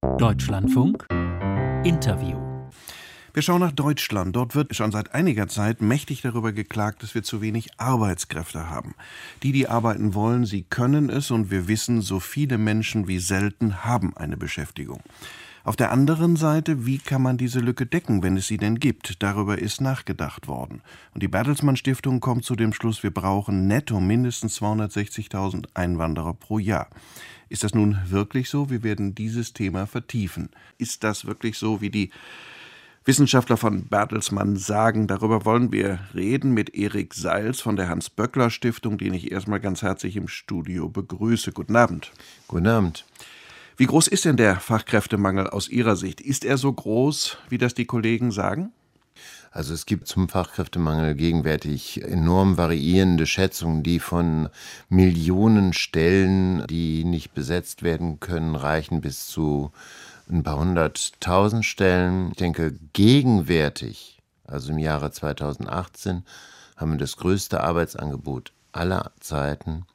Deutschlandfunk Interview. Wir schauen nach Deutschland. Dort wird schon seit einiger Zeit mächtig darüber geklagt, dass wir zu wenig Arbeitskräfte haben. Die arbeiten wollen, sie können es, und wir wissen, so viele Menschen wie selten haben eine Beschäftigung. Auf der anderen Seite, wie kann man diese Lücke decken, wenn es sie denn gibt? Darüber ist nachgedacht worden. Und die Bertelsmann Stiftung kommt zu dem Schluss, wir brauchen netto mindestens 260.000 Einwanderer pro Jahr. Ist das nun wirklich so? Wir werden dieses Thema vertiefen. Ist das wirklich so, wie die Wissenschaftler von Bertelsmann sagen? Darüber wollen wir reden mit Erik Seils von der Hans-Böckler-Stiftung, den ich erstmal ganz herzlich im Studio begrüße. Guten Abend. Guten Abend. Wie groß ist denn der Fachkräftemangel aus Ihrer Sicht? Ist er so groß, wie das die Kollegen sagen? Also es gibt zum Fachkräftemangel gegenwärtig enorm variierende Schätzungen, die von Millionen Stellen, die nicht besetzt werden können, reichen bis zu ein paar 100.000 Stellen. Ich denke, gegenwärtig, also im Jahre 2018, haben wir das größte Arbeitsangebot aller Zeiten.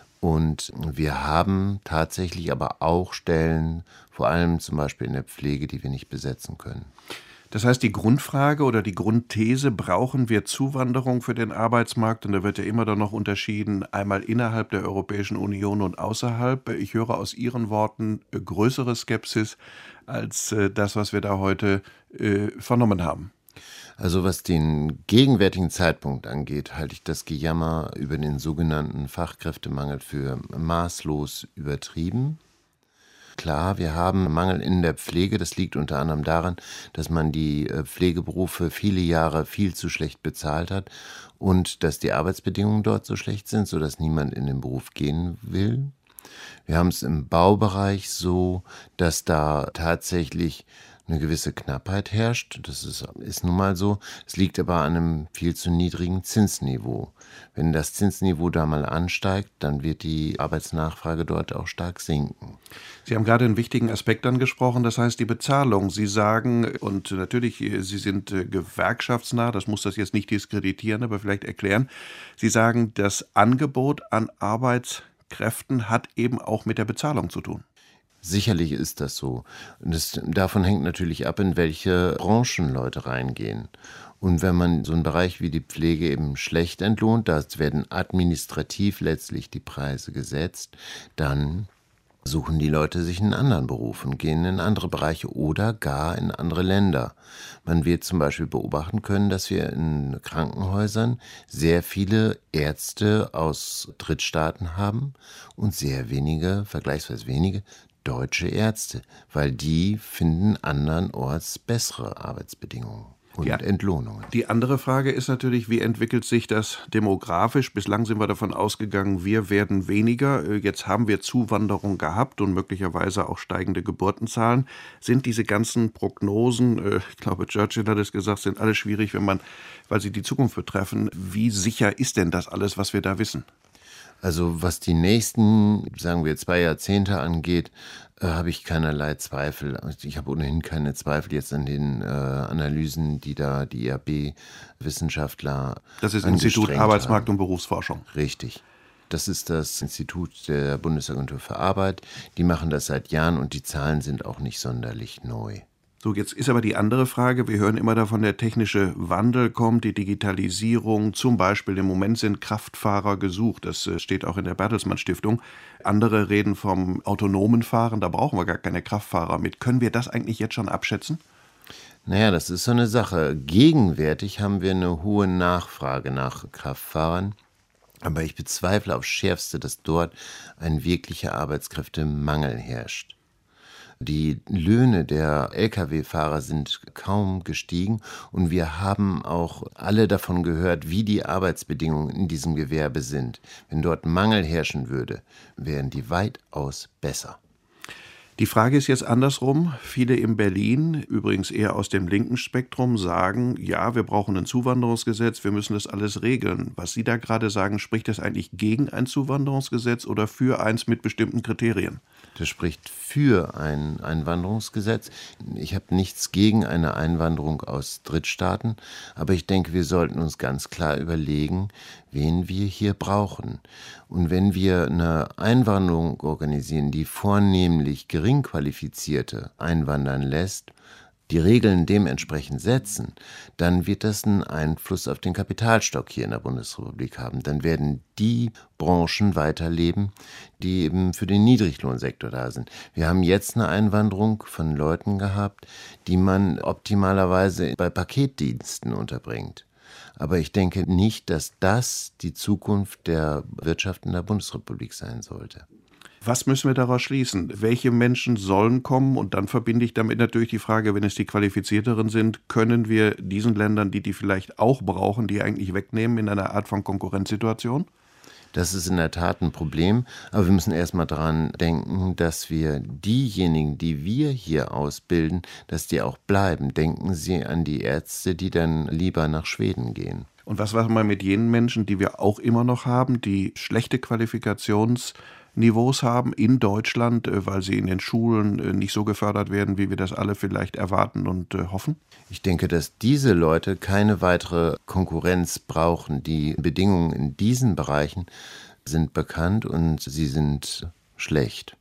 Und wir haben tatsächlich aber auch Stellen, vor allem zum Beispiel in der Pflege, die wir nicht besetzen können. Das heißt, die Grundfrage oder die Grundthese, brauchen wir Zuwanderung für den Arbeitsmarkt? Und da wird ja immer dann noch unterschieden, einmal innerhalb der Europäischen Union und außerhalb. Ich höre aus Ihren Worten größere Skepsis als das, was wir da heute vernommen haben. Also was den gegenwärtigen Zeitpunkt angeht, halte ich das Gejammer über den sogenannten Fachkräftemangel für maßlos übertrieben. Klar, wir haben Mangel in der Pflege. Das liegt unter anderem daran, dass man die Pflegeberufe viele Jahre viel zu schlecht bezahlt hat und dass die Arbeitsbedingungen dort so schlecht sind, sodass niemand in den Beruf gehen will. Wir haben es im Baubereich so, dass da tatsächlich eine gewisse Knappheit herrscht. Das ist nun mal so. Es liegt aber an einem viel zu niedrigen Zinsniveau. Wenn das Zinsniveau da mal ansteigt, dann wird die Arbeitsnachfrage dort auch stark sinken. Sie haben gerade einen wichtigen Aspekt angesprochen, das heißt die Bezahlung. Sie sagen, und natürlich, Sie sind gewerkschaftsnah, das muss das jetzt nicht diskreditieren, aber vielleicht erklären. Sie sagen, das Angebot an Arbeitskräften hat eben auch mit der Bezahlung zu tun. Sicherlich ist das so. Und davon hängt natürlich ab, in welche Branchen Leute reingehen. Und wenn man so einen Bereich wie die Pflege eben schlecht entlohnt, da werden administrativ letztlich die Preise gesetzt, dann suchen die Leute sich einen anderen Beruf und gehen in andere Bereiche oder gar in andere Länder. Man wird zum Beispiel beobachten können, dass wir in Krankenhäusern sehr viele Ärzte aus Drittstaaten haben und sehr wenige, vergleichsweise wenige, deutsche Ärzte, weil die finden andernorts bessere Arbeitsbedingungen und Entlohnungen. Die andere Frage ist natürlich, wie entwickelt sich das demografisch? Bislang sind wir davon ausgegangen, wir werden weniger. Jetzt haben wir Zuwanderung gehabt und möglicherweise auch steigende Geburtenzahlen. Sind diese ganzen Prognosen, ich glaube Churchill hat es gesagt, sind alle schwierig, weil sie die Zukunft betreffen. Wie sicher ist denn das alles, was wir da wissen? Also was die nächsten, sagen wir 2 Jahrzehnte angeht, habe ich keinerlei Zweifel. Ich habe ohnehin keine Zweifel jetzt an den Analysen, die da die IAB-Wissenschaftler Das ist Institut Arbeitsmarkt und Berufsforschung. Richtig. Das ist das Institut der Bundesagentur für Arbeit. Die machen das seit Jahren und die Zahlen sind auch nicht sonderlich neu. So, jetzt ist aber die andere Frage, wir hören immer davon, der technische Wandel kommt, die Digitalisierung, zum Beispiel im Moment sind Kraftfahrer gesucht, das steht auch in der Bertelsmann Stiftung. Andere reden vom autonomen Fahren, da brauchen wir gar keine Kraftfahrer mit. Können wir das eigentlich jetzt schon abschätzen? Naja, das ist so eine Sache. Gegenwärtig haben wir eine hohe Nachfrage nach Kraftfahrern. Aber ich bezweifle aufs Schärfste, dass dort ein wirklicher Arbeitskräftemangel herrscht. Die Löhne der Lkw-Fahrer sind kaum gestiegen und wir haben auch alle davon gehört, wie die Arbeitsbedingungen in diesem Gewerbe sind. Wenn dort Mangel herrschen würde, wären die weitaus besser. Die Frage ist jetzt andersrum. Viele in Berlin, übrigens eher aus dem linken Spektrum, sagen, ja, wir brauchen ein Zuwanderungsgesetz, wir müssen das alles regeln. Was Sie da gerade sagen, spricht das eigentlich gegen ein Zuwanderungsgesetz oder für eins mit bestimmten Kriterien? Das spricht für ein Einwanderungsgesetz. Ich habe nichts gegen eine Einwanderung aus Drittstaaten, aber ich denke, wir sollten uns ganz klar überlegen, wen wir hier brauchen. Und wenn wir eine Einwanderung organisieren, die vornehmlich gering Qualifizierte einwandern lässt, die Regeln dementsprechend setzen, dann wird das einen Einfluss auf den Kapitalstock hier in der Bundesrepublik haben. Dann werden die Branchen weiterleben, die eben für den Niedriglohnsektor da sind. Wir haben jetzt eine Einwanderung von Leuten gehabt, die man optimalerweise bei Paketdiensten unterbringt. Aber ich denke nicht, dass das die Zukunft der Wirtschaft in der Bundesrepublik sein sollte. Was müssen wir daraus schließen? Welche Menschen sollen kommen? Und dann verbinde ich damit natürlich die Frage, wenn es die Qualifizierteren sind, können wir diesen Ländern, die vielleicht auch brauchen, die eigentlich wegnehmen in einer Art von Konkurrenzsituation? Das ist in der Tat ein Problem, aber wir müssen erstmal daran denken, dass wir diejenigen, die wir hier ausbilden, dass die auch bleiben. Denken Sie an die Ärzte, die dann lieber nach Schweden gehen. Und was machen wir mit jenen Menschen, die wir auch immer noch haben, die schlechte Qualifikationsniveaus haben in Deutschland, weil sie in den Schulen nicht so gefördert werden, wie wir das alle vielleicht erwarten und hoffen? Ich denke, dass diese Leute keine weitere Konkurrenz brauchen. Die Bedingungen in diesen Bereichen sind bekannt und sie sind schlecht.